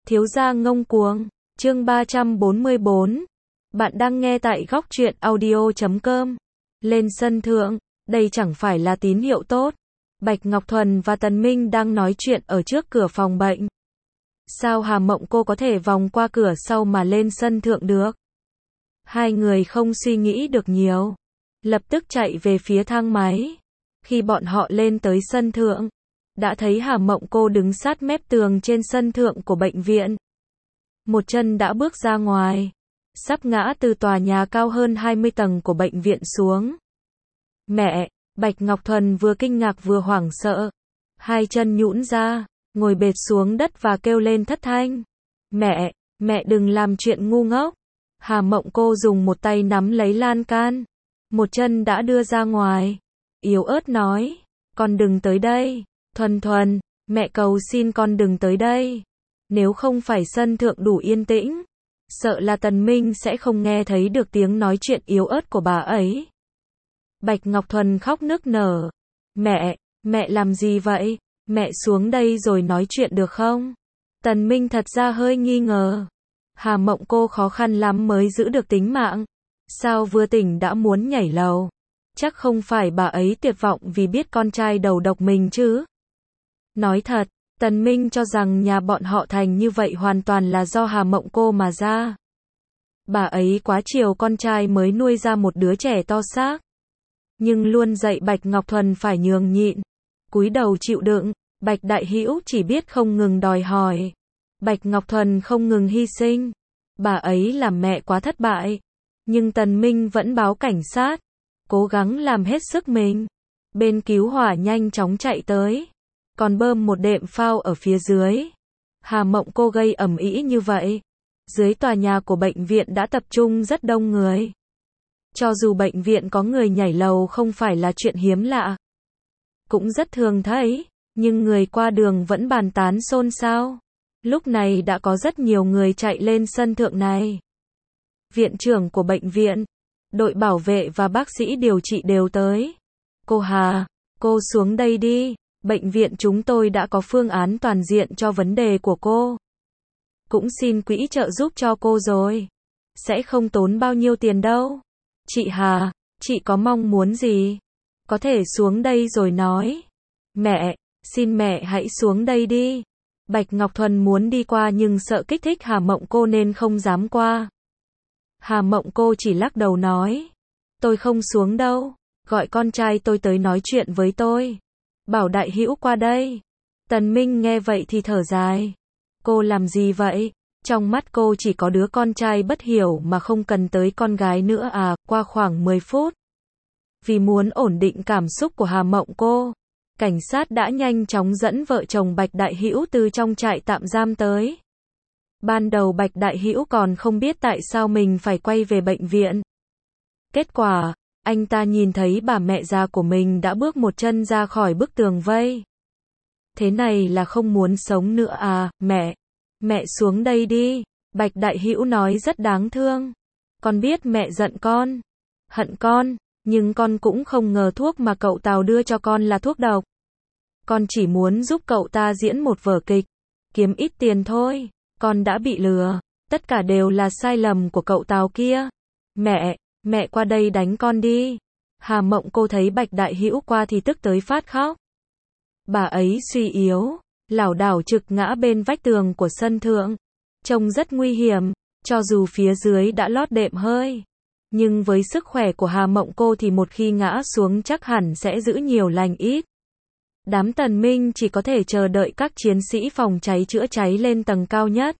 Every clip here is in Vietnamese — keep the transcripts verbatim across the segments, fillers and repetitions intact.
Thiếu gia ngông cuồng, chương ba trăm bốn mươi bốn. Bạn đang nghe tại góc truyện audio chấm com. Lên sân thượng, đây chẳng phải là tín hiệu tốt. Bạch Ngọc Thuần và Tần Minh đang nói chuyện ở trước cửa phòng bệnh. Sao Hà Mộng cô có thể vòng qua cửa sau mà lên sân thượng được? Hai người không suy nghĩ được nhiều, lập tức chạy về phía thang máy. Khi bọn họ lên tới sân thượng, đã thấy Hà Mộng cô đứng sát mép tường trên sân thượng của bệnh viện. Một chân đã bước ra ngoài, sắp ngã từ tòa nhà cao hơn hai mươi tầng của bệnh viện xuống. Mẹ, Bạch Ngọc Thuần vừa kinh ngạc vừa hoảng sợ. Hai chân nhũn ra, ngồi bệt xuống đất và kêu lên thất thanh. Mẹ, mẹ đừng làm chuyện ngu ngốc. Hà Mộng cô dùng một tay nắm lấy lan can, một chân đã đưa ra ngoài. Yếu ớt nói, con đừng tới đây. Thuần Thuần, mẹ cầu xin con đừng tới đây. Nếu không phải sân thượng đủ yên tĩnh, sợ là Tần Minh sẽ không nghe thấy được tiếng nói chuyện yếu ớt của bà ấy. Bạch Ngọc Thuần khóc nức nở. Mẹ, mẹ làm gì vậy? Mẹ xuống đây rồi nói chuyện được không? Tần Minh thật ra hơi nghi ngờ. Hà Mộng cô khó khăn lắm mới giữ được tính mạng. Sao vừa tỉnh đã muốn nhảy lầu? Chắc không phải bà ấy tuyệt vọng vì biết con trai đầu độc mình chứ? Nói thật, Tần Minh cho rằng nhà bọn họ thành như vậy hoàn toàn là do Hà Mộng cô mà ra. Bà ấy quá chiều con trai mới nuôi ra một đứa trẻ to xác. Nhưng luôn dạy Bạch Ngọc Thuần phải nhường nhịn, cúi đầu chịu đựng. Bạch Đại Hữu chỉ biết không ngừng đòi hỏi. Bạch Ngọc Thuần không ngừng hy sinh. Bà ấy làm mẹ quá thất bại. Nhưng Tần Minh vẫn báo cảnh sát, cố gắng làm hết sức mình. Bên cứu hỏa nhanh chóng chạy tới, còn bơm một đệm phao ở phía dưới. Hà Mộng cô gây ầm ĩ như vậy. Dưới tòa nhà của bệnh viện đã tập trung rất đông người. Cho dù bệnh viện có người nhảy lầu không phải là chuyện hiếm lạ, cũng rất thường thấy, nhưng người qua đường vẫn bàn tán xôn xao. Lúc này đã có rất nhiều người chạy lên sân thượng này. Viện trưởng của bệnh viện, đội bảo vệ và bác sĩ điều trị đều tới. Cô Hà, cô xuống đây đi. Bệnh viện chúng tôi đã có phương án toàn diện cho vấn đề của cô. Cũng xin quỹ trợ giúp cho cô rồi. Sẽ không tốn bao nhiêu tiền đâu. Chị Hà, chị có mong muốn gì? Có thể xuống đây rồi nói. Mẹ, xin mẹ hãy xuống đây đi. Bạch Ngọc Thuần muốn đi qua nhưng sợ kích thích Hà Mộng cô nên không dám qua. Hà Mộng cô chỉ lắc đầu nói. Tôi không xuống đâu. Gọi con trai tôi tới nói chuyện với tôi. Bảo Đại Hữu qua đây. Tần Minh nghe vậy thì thở dài. Cô làm gì vậy? Trong mắt cô chỉ có đứa con trai bất hiểu mà không cần tới con gái nữa à? Qua khoảng mười phút, vì muốn ổn định cảm xúc của Hà Mộng cô, cảnh sát đã nhanh chóng dẫn vợ chồng Bạch Đại Hữu từ trong trại tạm giam tới. Ban đầu Bạch Đại Hữu còn không biết tại sao mình phải quay về bệnh viện. Kết quả, anh ta nhìn thấy bà mẹ già của mình đã bước một chân ra khỏi bức tường vây. Thế này là không muốn sống nữa à? Mẹ, mẹ xuống đây đi. Bạch Đại Hữu nói rất đáng thương. Con biết mẹ giận con, hận con, nhưng con cũng không ngờ thuốc mà cậu Tào đưa cho con là thuốc độc. Con chỉ muốn giúp cậu ta diễn một vở kịch, kiếm ít tiền thôi. Con đã bị lừa, tất cả đều là sai lầm của cậu Tào kia. Mẹ, mẹ qua đây đánh con đi. Hà Mộng cô thấy Bạch Đại Hữu qua thì tức tới phát khóc. Bà ấy suy yếu, lảo đảo trực ngã bên vách tường của sân thượng. Trông rất nguy hiểm, cho dù phía dưới đã lót đệm hơi. Nhưng với sức khỏe của Hà Mộng cô thì một khi ngã xuống chắc hẳn sẽ giữ nhiều lành ít. Đám Tần Minh chỉ có thể chờ đợi các chiến sĩ phòng cháy chữa cháy lên tầng cao nhất.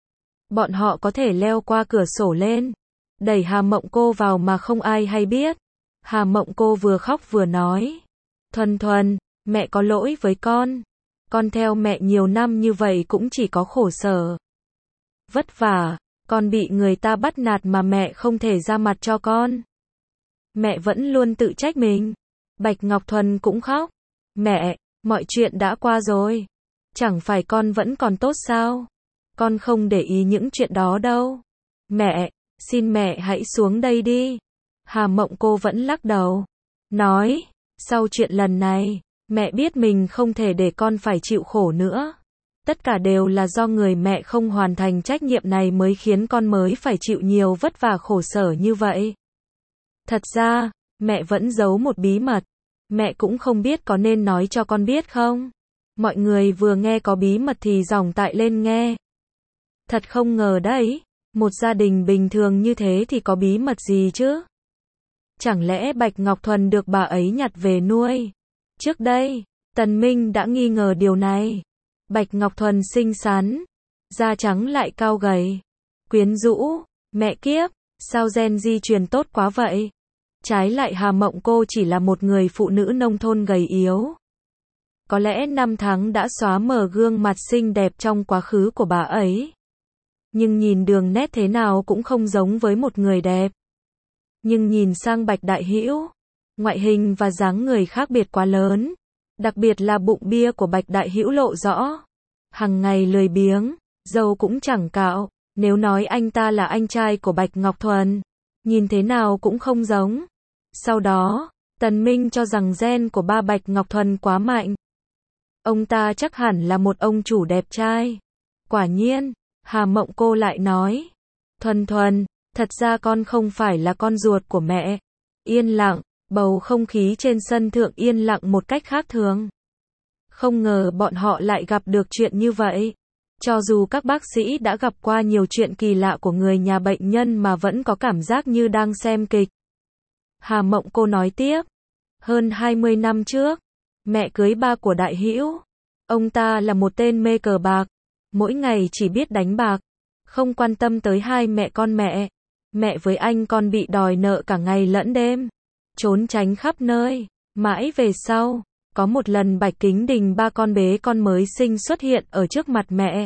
Bọn họ có thể leo qua cửa sổ lên, đẩy Hà Mộng cô vào mà không ai hay biết. Hà Mộng cô vừa khóc vừa nói. Thuần Thuần, mẹ có lỗi với con. Con theo mẹ nhiều năm như vậy cũng chỉ có khổ sở, vất vả. Con bị người ta bắt nạt mà mẹ không thể ra mặt cho con. Mẹ vẫn luôn tự trách mình. Bạch Ngọc Thuần cũng khóc. Mẹ, mọi chuyện đã qua rồi. Chẳng phải con vẫn còn tốt sao? Con không để ý những chuyện đó đâu. Mẹ, xin mẹ hãy xuống đây đi. Hà Mộng cô vẫn lắc đầu. Nói, sau chuyện lần này, mẹ biết mình không thể để con phải chịu khổ nữa. Tất cả đều là do người mẹ không hoàn thành trách nhiệm này mới khiến con mới phải chịu nhiều vất vả khổ sở như vậy. Thật ra, mẹ vẫn giấu một bí mật. Mẹ cũng không biết có nên nói cho con biết không? Mọi người vừa nghe có bí mật thì dòng tại lên nghe. Thật không ngờ đấy, một gia đình bình thường như thế thì có bí mật gì chứ? Chẳng lẽ Bạch Ngọc Thuần được bà ấy nhặt về nuôi? Trước đây, Tần Minh đã nghi ngờ điều này. Bạch Ngọc Thuần xinh xắn, da trắng lại cao gầy, quyến rũ, mẹ kiếp, sao gen di truyền tốt quá vậy? Trái lại Hà Mộng cô chỉ là một người phụ nữ nông thôn gầy yếu. Có lẽ năm tháng đã xóa mờ gương mặt xinh đẹp trong quá khứ của bà ấy. Nhưng nhìn đường nét thế nào cũng không giống với một người đẹp. Nhưng nhìn sang Bạch Đại Hữu, ngoại hình và dáng người khác biệt quá lớn. Đặc biệt là bụng bia của Bạch Đại Hữu lộ rõ. Hằng ngày lười biếng, râu cũng chẳng cạo. Nếu nói anh ta là anh trai của Bạch Ngọc Thuần, nhìn thế nào cũng không giống. Sau đó, Tần Minh cho rằng gen của ba Bạch Ngọc Thuần quá mạnh. Ông ta chắc hẳn là một ông chủ đẹp trai. Quả nhiên, Hà Mộng cô lại nói. Thuần Thuần, thật ra con không phải là con ruột của mẹ. Yên lặng, bầu không khí trên sân thượng yên lặng một cách khác thường. Không ngờ bọn họ lại gặp được chuyện như vậy. Cho dù các bác sĩ đã gặp qua nhiều chuyện kỳ lạ của người nhà bệnh nhân mà vẫn có cảm giác như đang xem kịch. Hà Mộng cô nói tiếp. Hơn hai mươi năm trước, mẹ cưới ba của Đại Hữu. Ông ta là một tên mê cờ bạc. Mỗi ngày chỉ biết đánh bạc. Không quan tâm tới hai mẹ con mẹ. Mẹ với anh còn bị đòi nợ cả ngày lẫn đêm. Trốn tránh khắp nơi. Mãi về sau, có một lần Bạch Kính Đình ba con bế con mới sinh xuất hiện ở trước mặt mẹ.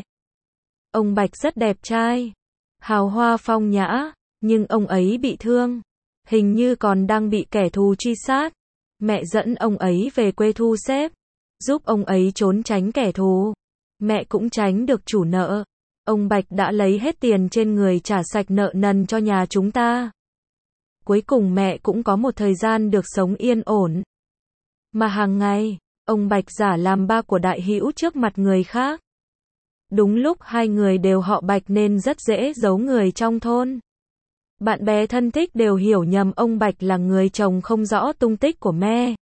Ông Bạch rất đẹp trai, hào hoa phong nhã, nhưng ông ấy bị thương. Hình như còn đang bị kẻ thù truy sát. Mẹ dẫn ông ấy về quê thu xếp, giúp ông ấy trốn tránh kẻ thù. Mẹ cũng tránh được chủ nợ. Ông Bạch đã lấy hết tiền trên người trả sạch nợ nần cho nhà chúng ta. Cuối cùng mẹ cũng có một thời gian được sống yên ổn. Mà hàng ngày, ông Bạch giả làm ba của Đại Hữu trước mặt người khác. Đúng lúc hai người đều họ Bạch nên rất dễ giấu người trong thôn. Bạn bè thân thích đều hiểu nhầm ông Bạch là người chồng không rõ tung tích của mẹ.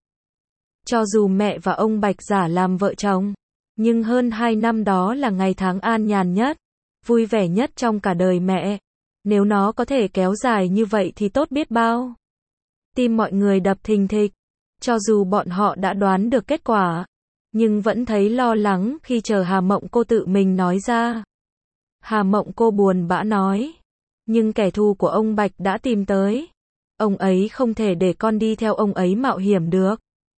Cho dù mẹ và ông Bạch giả làm vợ chồng, nhưng hơn hai năm đó là ngày tháng an nhàn nhất, vui vẻ nhất trong cả đời mẹ. Nếu nó có thể kéo dài như vậy thì tốt biết bao. Tim mọi người đập thình thịch. Cho dù bọn họ đã đoán được kết quả, nhưng vẫn thấy lo lắng khi chờ Hà Mộng cô tự mình nói ra. Hà Mộng cô buồn bã nói. Nhưng kẻ thù của ông Bạch đã tìm tới. Ông ấy không thể để con đi theo ông ấy mạo hiểm được.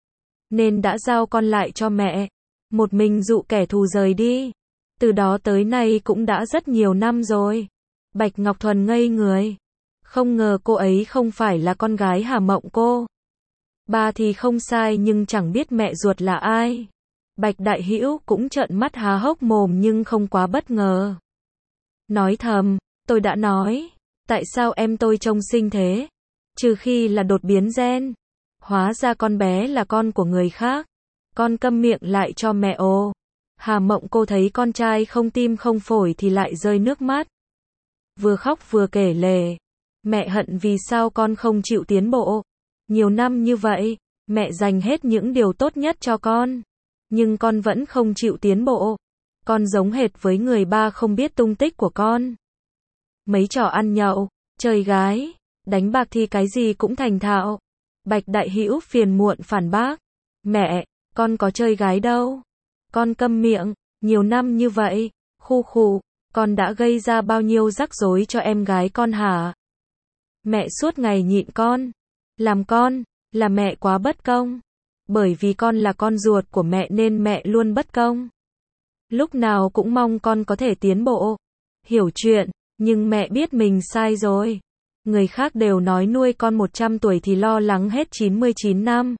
Nên đã giao con lại cho mẹ. Một mình dụ kẻ thù rời đi. Từ đó tới nay cũng đã rất nhiều năm rồi. Bạch Ngọc Thuần ngây người. Không ngờ cô ấy không phải là con gái Hà Mộng cô. Ba thì không sai nhưng chẳng biết mẹ ruột là ai. Bạch Đại Hữu cũng trợn mắt há hốc mồm nhưng không quá bất ngờ. Nói thầm, tôi đã nói, tại sao em tôi trông xinh thế? Trừ khi là đột biến gen. Hóa ra con bé là con của người khác. Con câm miệng lại cho mẹ ồ. Hà Mộng cô thấy con trai không tim không phổi thì lại rơi nước mắt. Vừa khóc vừa kể lể. Mẹ hận vì sao con không chịu tiến bộ. Nhiều năm như vậy, mẹ dành hết những điều tốt nhất cho con. Nhưng con vẫn không chịu tiến bộ. Con giống hệt với người ba không biết tung tích của con. Mấy trò ăn nhậu, chơi gái, đánh bạc thì cái gì cũng thành thạo. Bạch Đại Hữu phiền muộn phản bác. Mẹ, con có chơi gái đâu. Con câm miệng, nhiều năm như vậy, khu khụ, con đã gây ra bao nhiêu rắc rối cho em gái con hả? Mẹ suốt ngày nhịn con. Làm con, là mẹ quá bất công. Bởi vì con là con ruột của mẹ nên mẹ luôn bất công. Lúc nào cũng mong con có thể tiến bộ, hiểu chuyện, nhưng mẹ biết mình sai rồi. Người khác đều nói nuôi con một trăm tuổi thì lo lắng hết chín mươi chín năm.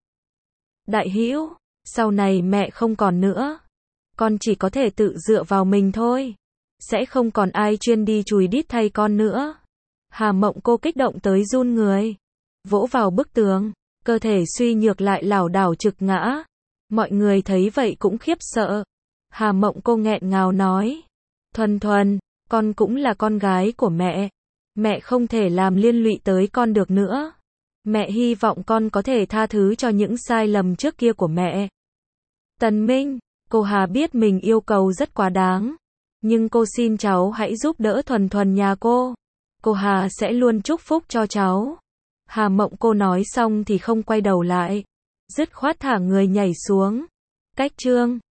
Đại Hữu, sau này mẹ không còn nữa. Con chỉ có thể tự dựa vào mình thôi. Sẽ không còn ai chuyên đi chùi đít thay con nữa. Hà Mộng cô kích động tới run người. Vỗ vào bức tường, cơ thể suy nhược lại lảo đảo trực ngã. Mọi người thấy vậy cũng khiếp sợ. Hà Mộng cô nghẹn ngào nói. Thuần Thuần, con cũng là con gái của mẹ. Mẹ không thể làm liên lụy tới con được nữa. Mẹ hy vọng con có thể tha thứ cho những sai lầm trước kia của mẹ. Tần Minh, cô Hà biết mình yêu cầu rất quá đáng. Nhưng cô xin cháu hãy giúp đỡ Thuần Thuần nhà cô. Cô Hà sẽ luôn chúc phúc cho cháu. Hà Mộng cô nói xong thì không quay đầu lại. Dứt khoát thả người nhảy xuống. Cách chương